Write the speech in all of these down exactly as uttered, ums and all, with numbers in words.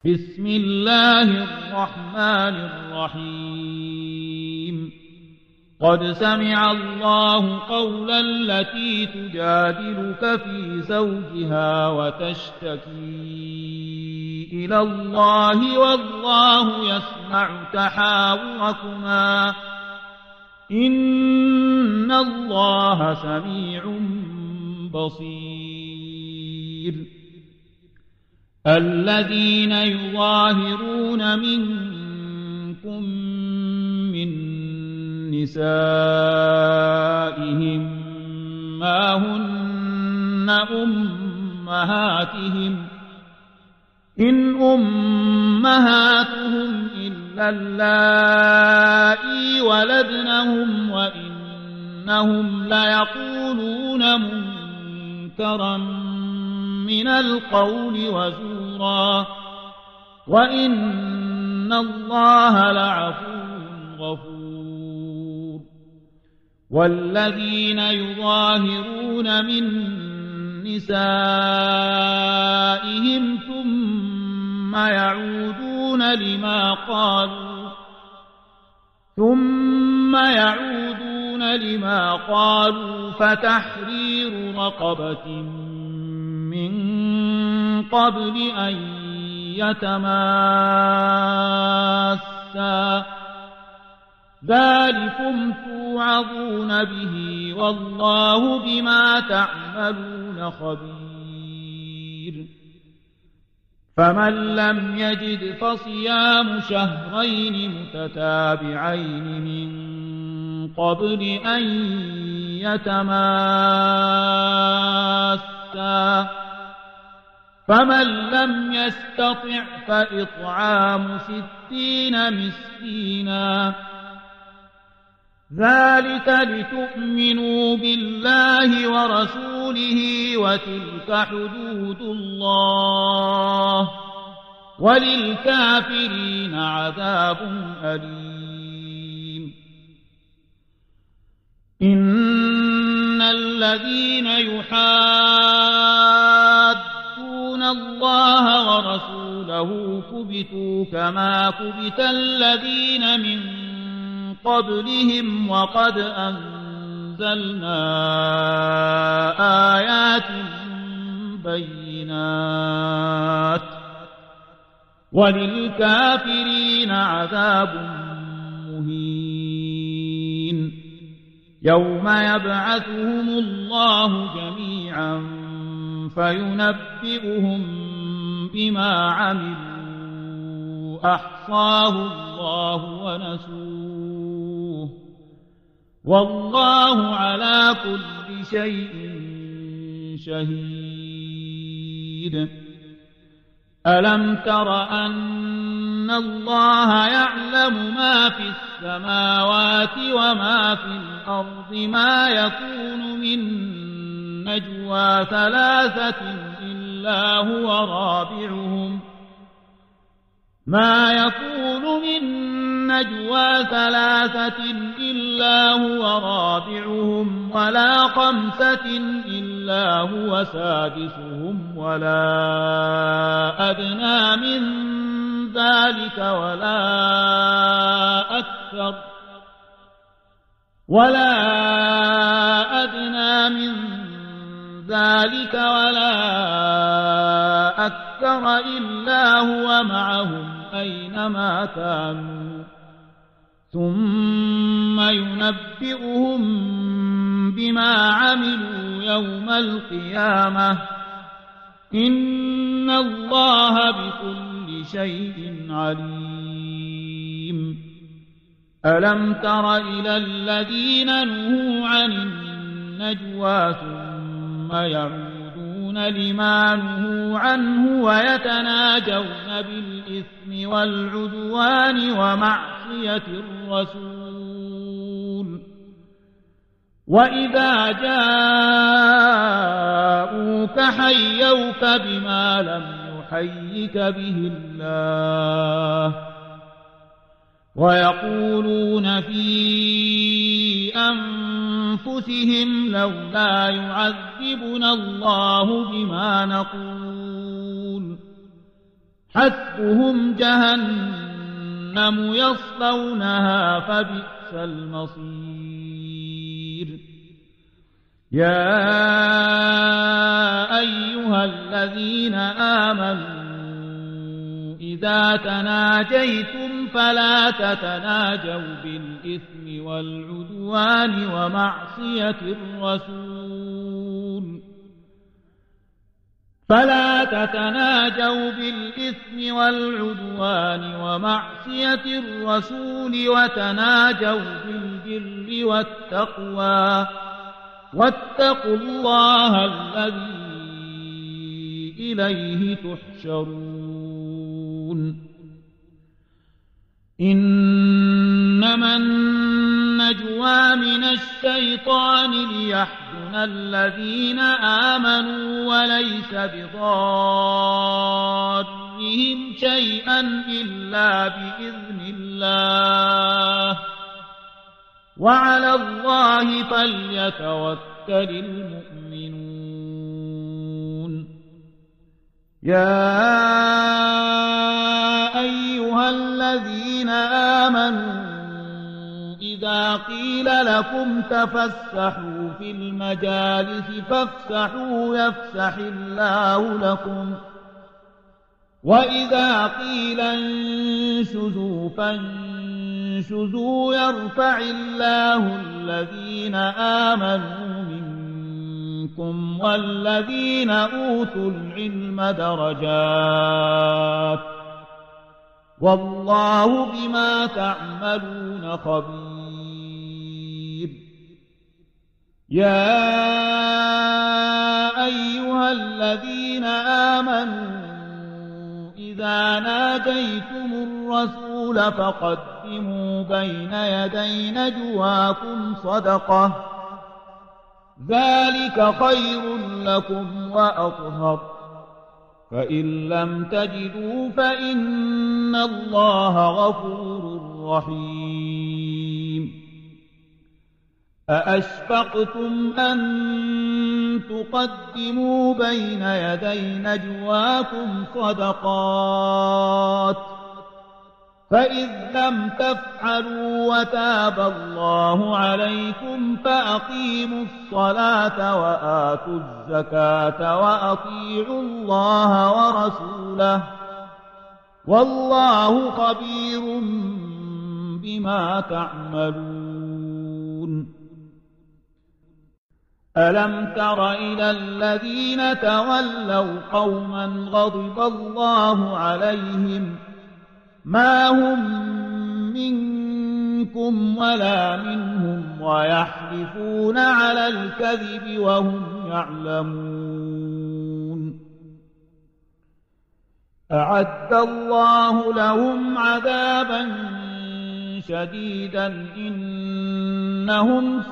بسم الله الرحمن الرحيم قد سمع الله قولا التي تجادلك في زوجها وتشتكي إلى الله والله يسمع تحاوركما إن الله سميع بصير الذين يظاهرون منكم من نسائهم ما هن أمهاتهم إن أمهاتهم إلا اللائي ولدنهم وإنهم ليقولون منكرا من القول وزورا وإن الله لعفو غفور والذين يظاهرون من نسائهم ثم يعودون لما قالوا ثم يعودون لما قالوا فتحرير رقبة من قبل أن يتماسا ذلكم توعظون به والله بما تعملون خبير فمن لم يجد فصيام شهرين متتابعين من قبل أن يتماسا فمن لم يستطع فإطعام ستين مسكينا ذلك لتؤمنوا بالله ورسوله وتلك حدود الله وللكافرين عذاب أليم إن الذين يحادون الله ورسوله كبتوا كما كبت الذين من قبلهم وقد أنزلنا آيات بينات وللكافرين عذاب مهين يوم يبعثهم الله جميعا فينبئهم بما عملوا أحصاه الله ونسوه والله على كل شيء شهيد ألم تر أن الله يعلم ما في السماوات وما في الأرض ما يكون من نجوى ثلاثة إلا هو رابعهم ما يكون من نجوى ثلاثة إلا هو رابعهم ولا خمسة إلا هو سادسهم ولا أدنى من ذلك ولا أكثر ولا أدنى من ذلك ولا أكثر إلا هو معهم أينما كانوا ثم ينبئهم بما عملوا يوم القيامة إن الله بكل شيء عليم ألم تر إلى الذين نهوا عن النجوى ثم يعودون لما نهوا عنه ويتناجون بالإثم والعدوان ومعصية الرسول وإذا جاءوك حيوك بما لم يحيك به الله ويقولون في أنفسهم لولا يعذبنا الله بما نقول حسبهم جهنم يصلونها فبئس المصير يا أيها الذين آمنوا إذا تناجيتم فلا تتناجوا بالإثم والعدوان ومعصية الرسول فلا تتناجوا بالإثم والعدوان ومعصية الرسول وتناجوا بالبر والتقوى واتقوا الله الذي إليه تحشرون إنما النجوى من الشيطان ليحزن الذين آمنوا وليس بضارهم شيئا إلا بإذن الله وعلى الله فليتوكل المؤمنون يا أيها الذين آمنوا إذا قيل لكم تفسحوا في المجالس فافسحوا يفسح الله لكم وإذا قيل انشزوا فانشزوا يرفع الله الذين آمنوا منكم والذين أوتوا العلم درجات والله بما تعملون خبير يا أيها الذين آمنوا إذا ناجيتم الرسول فقدموا بين يدي نجواكم صدقة ذلك خير لكم وأطهر فإن لم تجدوا فإن الله غفور رحيم أأشفقتم أن تقدموا بين يدي نجواكم صدقات فإذ لم تفعلوا وتاب الله عليكم فأقيموا الصلاة وآتوا الزكاة وأطيعوا الله ورسوله والله خبير بما تعملون ألم تر إلى الذين تولوا قوما غضب الله عليهم ما هم منكم ولا منهم ويحلفون على الكذب وهم يعلمون أعد الله لهم عذابا شديدا إنهم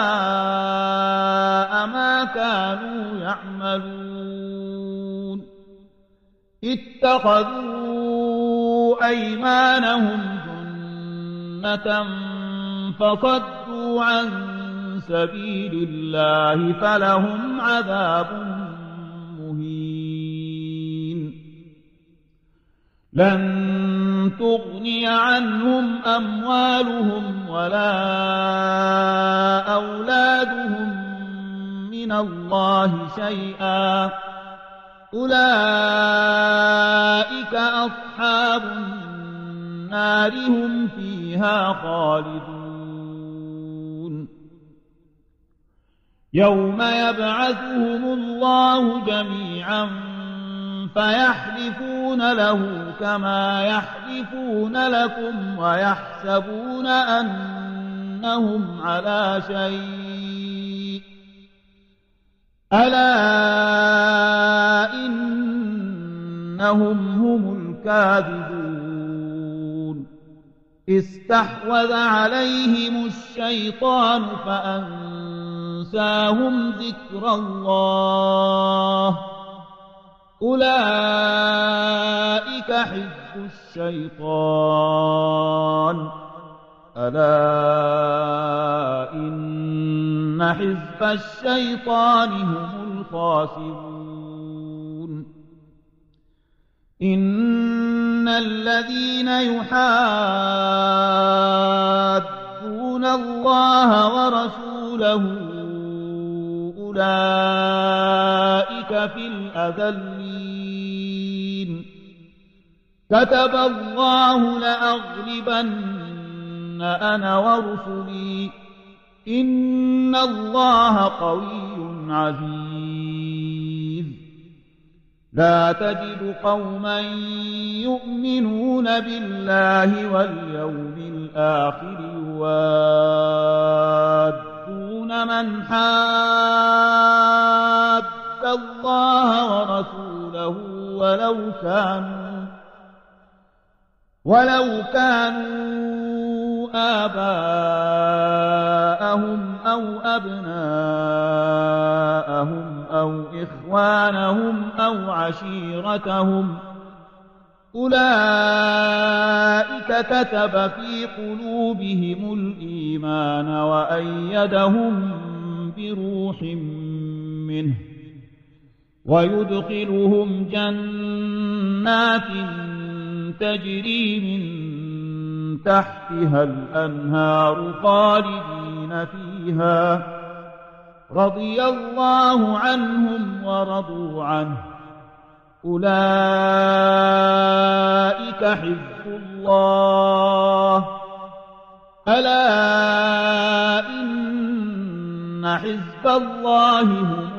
ساء ما كانوا يعملون اتخذوا أيمانهم جنة فصدوا عن سبيل الله فلهم عذاب مهين لن تغني عنهم أموالهم ولا أولادهم من الله شيئا أولئك أصحاب النار هم فيها خالدون يوم يبعثهم الله جميعا فيحلفون له كما يحلفون لكم ويحسبون أنهم على شيء ألا إنهم هم الكاذبون استحوذ عليهم الشيطان فأنساهم ذكر الله أولئك حزب الشيطان ألا إن حزب الشيطان هم الخاسرون إن الذين يحادون الله ورسوله أولئك في الأذلين كتب الله لأغلبن أنا ورسلي إن الله قوي عزيز لا تجد قوما يؤمنون بالله واليوم الآخر يوادون من حاد الله ورسوله ولو كانوا ولو كانوا آباءهم أو أبناءهم أو إخوانهم أو عشيرتهم أولئك كتب في قلوبهم الإيمان وأيدهم بروح منه ويدخلهم جنات تجري من تحتها الأنهار خالدين فيها رضي الله عنهم ورضوا عنه أولئك حزب الله ألا إن حزب الله هم